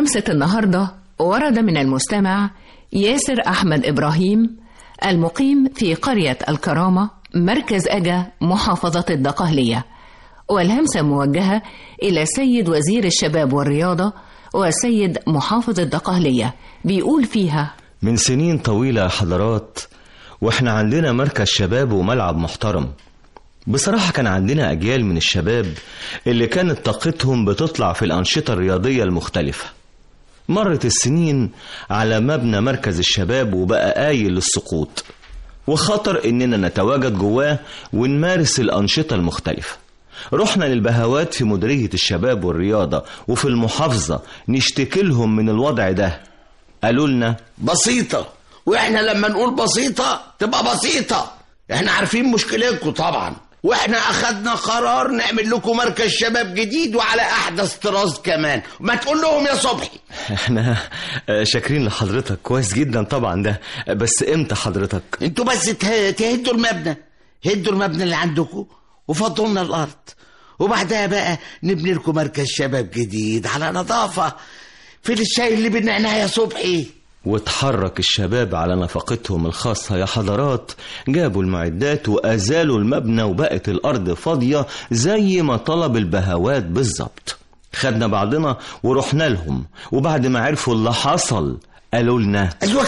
همسة النهاردة ورد من المستمع ياسر أحمد إبراهيم المقيم في قرية الكرامة مركز أجا محافظة الدقهلية، والهمسة موجهة إلى سيد وزير الشباب والرياضة وسيد محافظ الدقهلية. بيقول فيها: من سنين طويلة يا حضرات واحنا عندنا مركز شباب وملعب محترم. بصراحة كان عندنا أجيال من الشباب اللي كانت طاقتهم بتطلع في الأنشطة الرياضية المختلفة. مرت السنين على مبنى مركز الشباب وبقى قايل للسقوط، وخطر إننا نتواجد جواه ونمارس الأنشطة المختلفة. رحنا للبهوات في مديرية الشباب والرياضة وفي المحافظة نشتكي لهم من الوضع ده. قالوا لنا بسيطة، واحنا لما نقول بسيطة تبقى بسيطة. احنا عارفين مشكلتكم طبعا، واحنا اخدنا قرار نعمل لكم مركز شباب جديد وعلى احدث طراز كمان. ما تقول لهم يا صبحي. احنا شاكرين لحضرتك كويس جدا طبعا ده، بس امتى حضرتك؟ انتوا بس تهدوا المبنى، هدوا المبنى اللي عندكم وفضوا لنا الارض، وبعدها بقى نبني لكم مركز شباب جديد على نظافة. فين الشاي اللي بالنعناع يا صبحي؟ واتحرك الشباب على نفقتهم الخاصة يا حضرات، جابوا المعدات وأزالوا المبنى وبقت الأرض فاضية زي ما طلب البهوات بالظبط. خدنا بعضنا ورحنا لهم، وبعد ما عرفوا اللي حصل قالوا لنا أيوة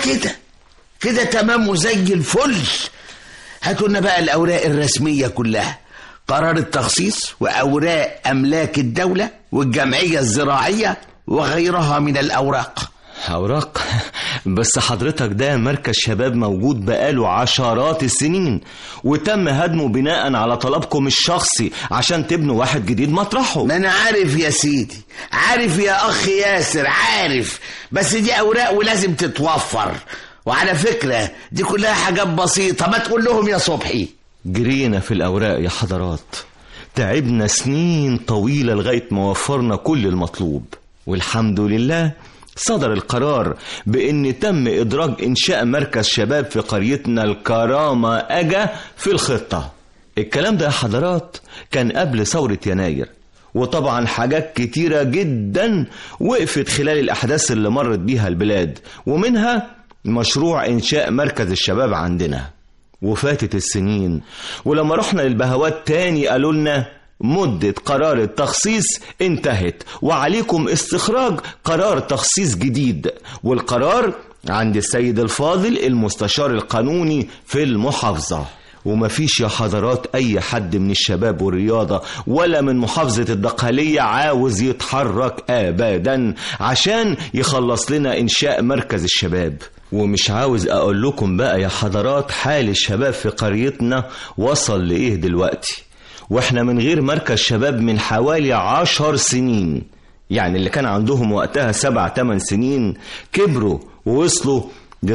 كده تمام وزي الفل. هاتوا لنا بقى الأوراق الرسمية كلها، قرار التخصيص وأوراق أملاك الدولة والجمعية الزراعية وغيرها من الأوراق. أوراق؟ بس حضرتك ده مركز شباب موجود بقاله عشرات السنين، وتم هدمه بناء على طلبكم الشخصي عشان تبنوا واحد جديد مطرحه. ما أنا عارف يا سيدي، عارف يا أخ ياسر، عارف، بس دي أوراق ولازم تتوفر. وعلى فكرة دي كلها حاجات بسيطة، ما تقول لهم يا صبحي. جرينا في الأوراق يا حضرات، تعبنا سنين طويلة لغاية ما وفرنا كل المطلوب، والحمد لله صدر القرار بأن تم إدراج إنشاء مركز شباب في قريتنا الكرامة أجا في الخطة. الكلام ده يا حضرات كان قبل ثورة يناير، وطبعا حاجات كتيرة جدا وقفت خلال الأحداث اللي مرت بيها البلاد، ومنها مشروع إنشاء مركز الشباب عندنا. وفاتت السنين، ولما رحنا للبهوات تاني قالوا لنا مدة قرار التخصيص انتهت وعليكم استخراج قرار تخصيص جديد، والقرار عند السيد الفاضل المستشار القانوني في المحافظة. ومفيش يا حضرات أي حد من الشباب والرياضة ولا من محافظة الدقهلية عاوز يتحرك أبدا عشان يخلص لنا إنشاء مركز الشباب. ومش عاوز أقول لكم بقى يا حضرات حال الشباب في قريتنا وصل لإيه دلوقتي، واحنا من غير مركز شباب من حوالي 10 سنين. يعني اللي كان عندهم وقتها 7-8 سنين كبروا ووصلوا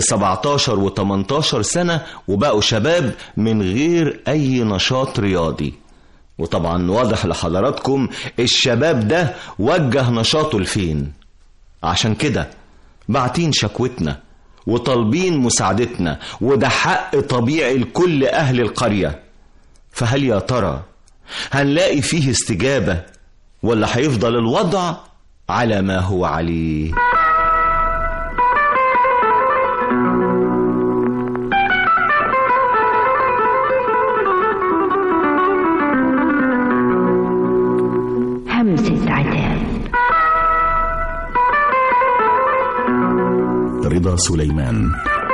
ل17 و18 سنة وبقوا شباب من غير أي نشاط رياضي. وطبعا واضح لحضراتكم الشباب ده وجه نشاطه لفين. عشان كده بعتين شكوتنا وطالبين مساعدتنا، وده حق طبيعي لكل أهل القرية. فهل يا ترى هنلاقي فيه استجابة ولا هيفضل الوضع على ما هو عليه؟ همسة عتاب. رضا سليمان.